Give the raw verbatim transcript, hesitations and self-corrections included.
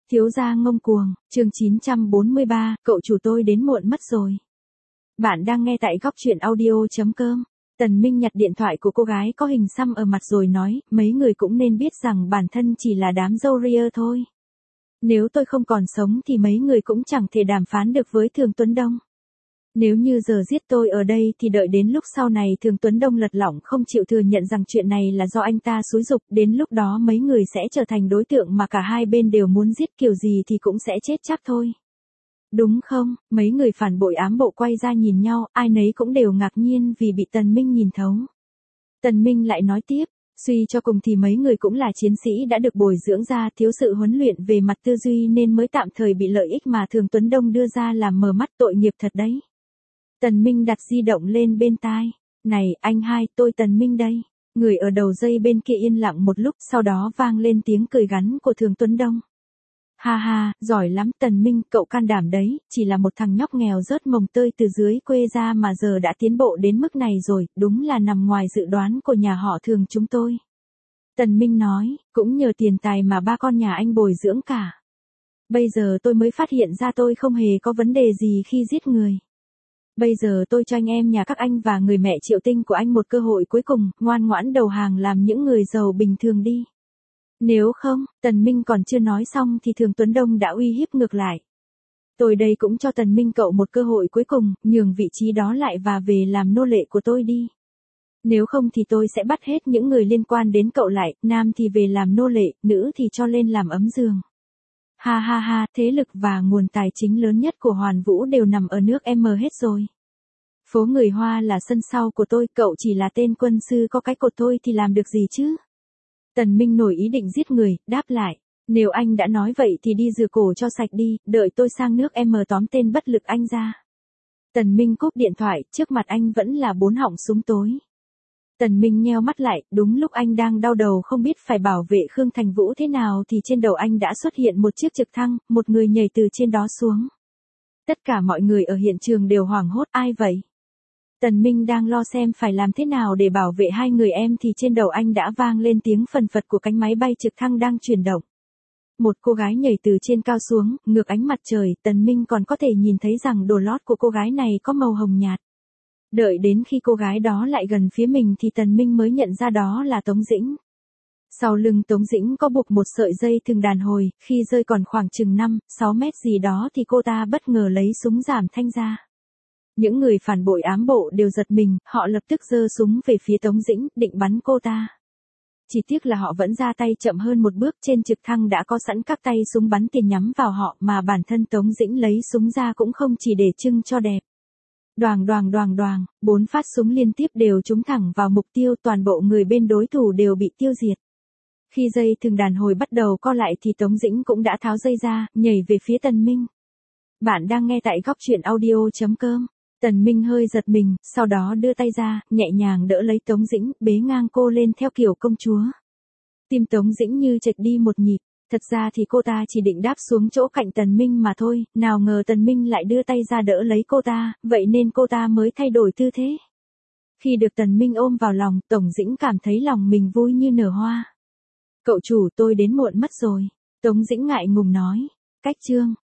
Thiếu gia ngông cuồng, chương chín trăm bốn mươi ba, cậu chủ tôi đến muộn mất rồi. Bạn đang nghe tại góc truyện audio chấm com. Tần Minh nhặt điện thoại của cô gái có hình xăm ở mặt rồi nói, mấy người cũng nên biết rằng bản thân chỉ là đám râu ria thôi. Nếu tôi không còn sống thì mấy người cũng chẳng thể đàm phán được với Thường Tuấn Đông. Nếu như giờ giết tôi ở đây thì đợi đến lúc sau này Thường Tuấn Đông lật lọng không chịu thừa nhận rằng chuyện này là do anh ta xúi giục, đến lúc đó mấy người sẽ trở thành đối tượng mà cả hai bên đều muốn giết, kiểu gì thì cũng sẽ chết chắc thôi. Đúng không? Mấy người phản bội ám bộ quay ra nhìn nhau, ai nấy cũng đều ngạc nhiên vì bị Tần Minh nhìn thấu. Tần Minh lại nói tiếp, suy cho cùng thì mấy người cũng là chiến sĩ đã được bồi dưỡng ra, thiếu sự huấn luyện về mặt tư duy nên mới tạm thời bị lợi ích mà Thường Tuấn Đông đưa ra làm mờ mắt, tội nghiệp thật đấy. Tần Minh đặt di động lên bên tai. Này, anh hai, tôi Tần Minh đây. Người ở đầu dây bên kia yên lặng một lúc, sau đó vang lên tiếng cười gắn của Thường Tuấn Đông. Ha ha, giỏi lắm Tần Minh, cậu can đảm đấy, chỉ là một thằng nhóc nghèo rớt mồng tơi từ dưới quê ra mà giờ đã tiến bộ đến mức này rồi, đúng là nằm ngoài dự đoán của nhà họ Thường chúng tôi. Tần Minh nói, cũng nhờ tiền tài mà ba con nhà anh bồi dưỡng cả. Bây giờ tôi mới phát hiện ra tôi không hề có vấn đề gì khi giết người. Bây giờ tôi cho anh em nhà các anh và người mẹ Triệu Tinh của anh một cơ hội cuối cùng, ngoan ngoãn đầu hàng làm những người giàu bình thường đi. Nếu không, Tần Minh còn chưa nói xong thì Thường Tuấn Đông đã uy hiếp ngược lại. Tôi đây cũng cho Tần Minh cậu một cơ hội cuối cùng, nhường vị trí đó lại và về làm nô lệ của tôi đi. Nếu không thì tôi sẽ bắt hết những người liên quan đến cậu lại, nam thì về làm nô lệ, nữ thì cho lên làm ấm giường. Ha ha ha, thế lực và nguồn tài chính lớn nhất của Hoàn Vũ đều nằm ở nước em hết rồi. Phố người Hoa là sân sau của tôi, cậu chỉ là tên quân sư có cái cột thôi thì làm được gì chứ? Tần Minh nổi ý định giết người, đáp lại. Nếu anh đã nói vậy thì đi rửa cổ cho sạch đi, đợi tôi sang nước em tóm tên bất lực anh ra. Tần Minh cúp điện thoại, trước mặt anh vẫn là bốn họng súng tối. Tần Minh nheo mắt lại, đúng lúc anh đang đau đầu không biết phải bảo vệ Khương Thành Vũ thế nào thì trên đầu anh đã xuất hiện một chiếc trực thăng, một người nhảy từ trên đó xuống. Tất cả mọi người ở hiện trường đều hoảng hốt, ai vậy? Tần Minh đang lo xem phải làm thế nào để bảo vệ hai người em thì trên đầu anh đã vang lên tiếng phần phật của cánh máy bay trực thăng đang chuyển động. Một cô gái nhảy từ trên cao xuống, ngược ánh mặt trời, Tần Minh còn có thể nhìn thấy rằng đồ lót của cô gái này có màu hồng nhạt. Đợi đến khi cô gái đó lại gần phía mình thì Tần Minh mới nhận ra đó là Tống Dĩnh. Sau lưng Tống Dĩnh có buộc một sợi dây thừng đàn hồi, khi rơi còn khoảng chừng năm, sáu mét gì đó thì cô ta bất ngờ lấy súng giảm thanh ra. Những người phản bội ám bộ đều giật mình, họ lập tức giơ súng về phía Tống Dĩnh, định bắn cô ta. Chỉ tiếc là họ vẫn ra tay chậm hơn một bước, trên trực thăng đã có sẵn các tay súng bắn tiền nhắm vào họ mà bản thân Tống Dĩnh lấy súng ra cũng không chỉ để trưng cho đẹp. Đoàng đoàng đoàng đoàng, bốn phát súng liên tiếp đều trúng thẳng vào mục tiêu, toàn bộ người bên đối thủ đều bị tiêu diệt. Khi dây thừng đàn hồi bắt đầu co lại thì Tống Dĩnh cũng đã tháo dây ra, nhảy về phía Tần Minh. Bạn đang nghe tại góc truyện audio chấm com. Tần Minh hơi giật mình, sau đó đưa tay ra, nhẹ nhàng đỡ lấy Tống Dĩnh, bế ngang cô lên theo kiểu công chúa. Tim Tống Dĩnh như chệch đi một nhịp, thật ra thì cô ta chỉ định đáp xuống chỗ cạnh Tần Minh mà thôi, nào ngờ Tần Minh lại đưa tay ra đỡ lấy cô ta, vậy nên cô ta mới thay đổi tư thế. Khi được Tần Minh ôm vào lòng, Tống Dĩnh cảm thấy lòng mình vui như nở hoa. Cậu chủ, tôi đến muộn mất rồi. Tống Dĩnh ngại ngùng nói. Cách chương,